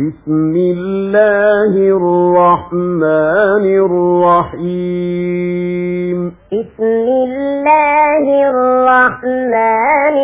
بسم الله الرحمن الرحيم بسم الله الرحمن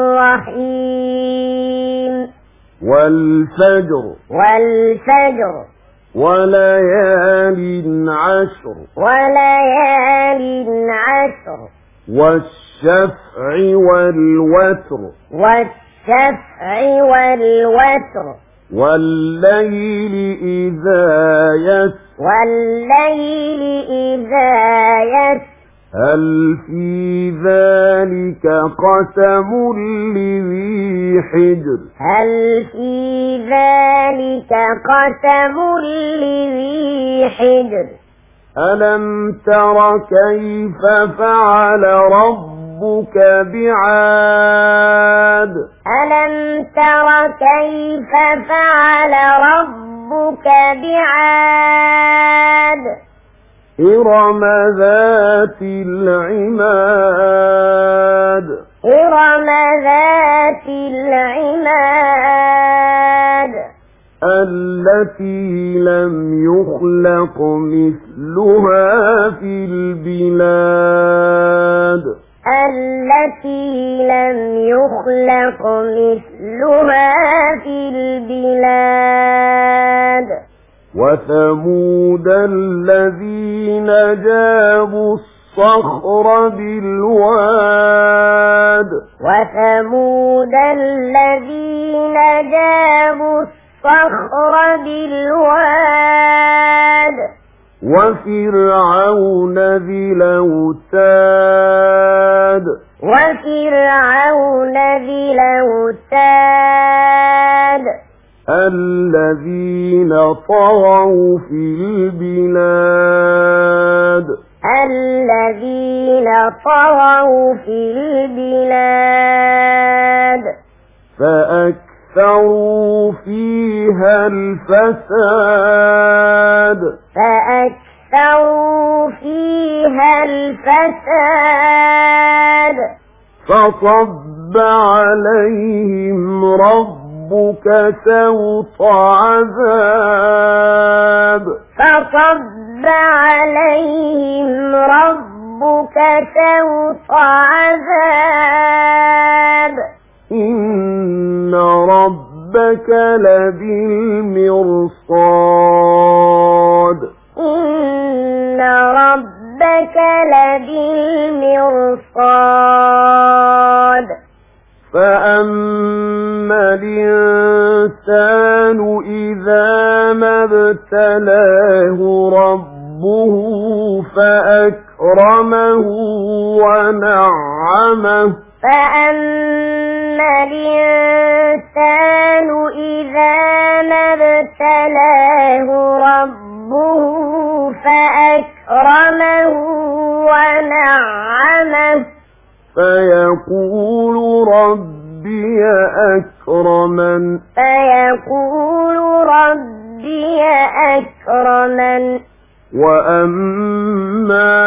الرحيم والفجر والفجر وليال عشر وليال عشر والشفع والوتر والشفع والوتر والليل إذا يسر والليل إذا يسر هل في ذلك قسم لذي حجر هل في ذلك قسم لذي حجر ألم تر كيف فعل ربك بعاد ألم تر كيف فعل ربك بعاد إرم ذات العماد إرم ذات العماد التي لم يخلق مثلها في البلاد التي لم يخلق مثلها في البلاد وثمود الذين جابوا الصخر بالواد وثمود الذين جابوا الصخر بالواد وفرعون ذي الأوتاد وفرعون ذي الأوتاد الذين طغوا في البلاد الذين طغوا في البلاد فأكثروا فيها الفساد فأكثروا فيها الفساد فصب عليهم ربك سوط عذاب فصب عليهم ربك سوط عذاب إن ربك لبالمرصاد إن ربك لبالمرصاد فأما الإنسان إذا ما ابتلاه ربه فأكرمه ونعمه فأما الإنسان إذا ما ابتلاه ربه فأكرمه ونعمه فيقول ربي أكرمن فيقول ربي أكرمن وأما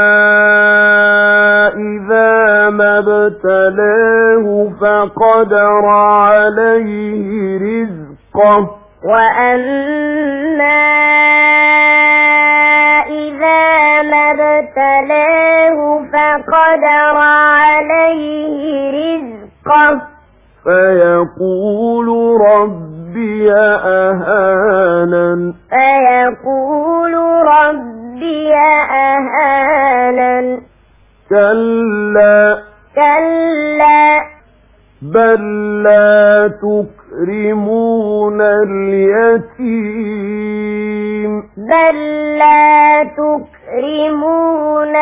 إذا ما ابتلاه فقدر عليه رزقه وأما إذا ما ابتلاه فقدر عليه رزقه فيقول ربي أهانن فيقول ربي أهانن كلا كلا بل لا تكرمون اليتيم بل لا تكرمون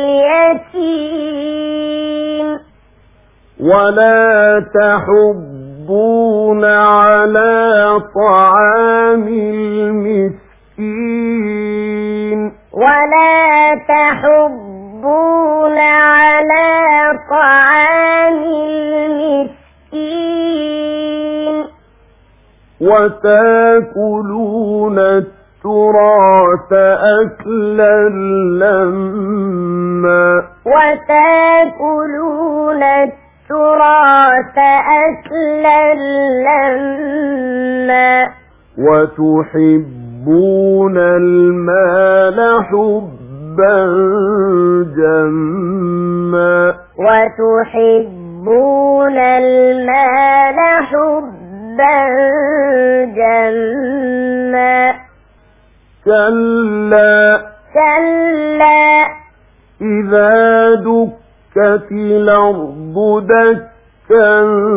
اليتيم ولا تحضون على طعام المسكين ولا تحضون على طعام المسكين وتاكلون التراث أكلا لما وتاكلون التراث أكلا لما وتحبون المال حبا جما وتحبون المال حبا جما كلا إذا دكت الأرض دكا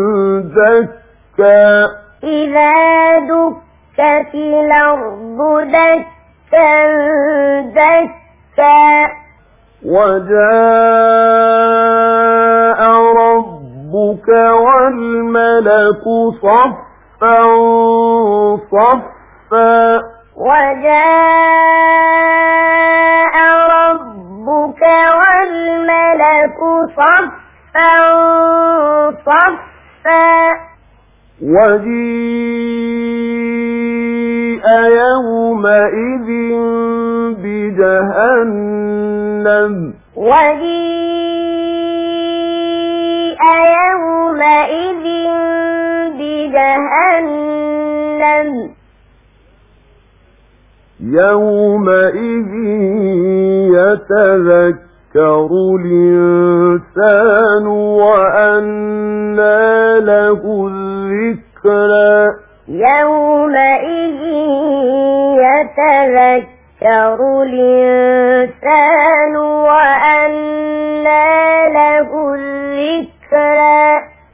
دكا إذا دكت الأرض دكا دكا وجاء ربك والملك صفا صفا وجاء ربك والملك صفا صفا وجيء يومئذ بجهنم وجيء يومئذ بجهنم يومئذ يتذكر الإنسان وأنى له الذكرى يومئذ يتذكر الإنسان وأنى له الذكرى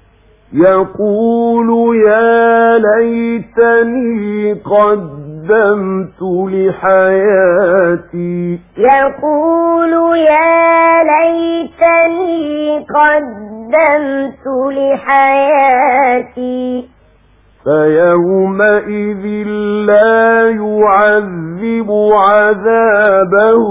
يقول يا ليتني قدمت لحياتي يقول يا ليتني قدمت لحياتي فيومئذ لا يعذب عذابه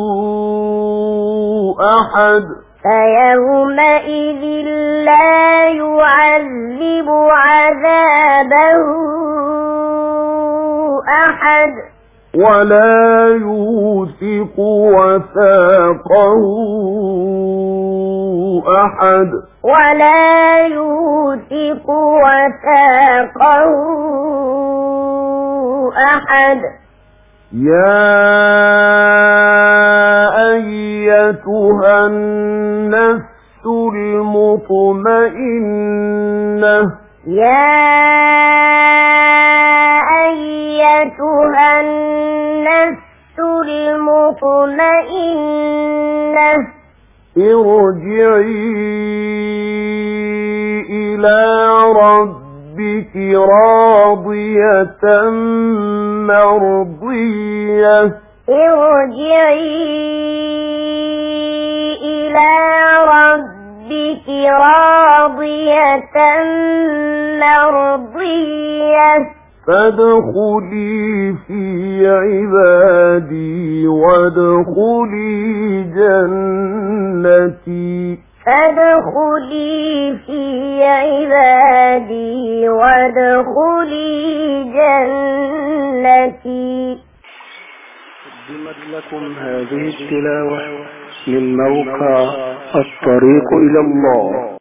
أحد فيومئذ لا يعذب عذابه أحد ولا يوثق وثاقه أحد ولا يوثق وثاقه أحد يا أيتها النفس المطمئنة يا أيتها النفس المطمئنة ارجعي إلى ربك راضية مرضية ارجعي إلى ربك راضية مرضية فادخلي في عبادي وادخلي جنتي فادخلي في عبادي وادخلي جنتي. قدمت لكم هذه التلاوة من موقع الطريق إلى الله.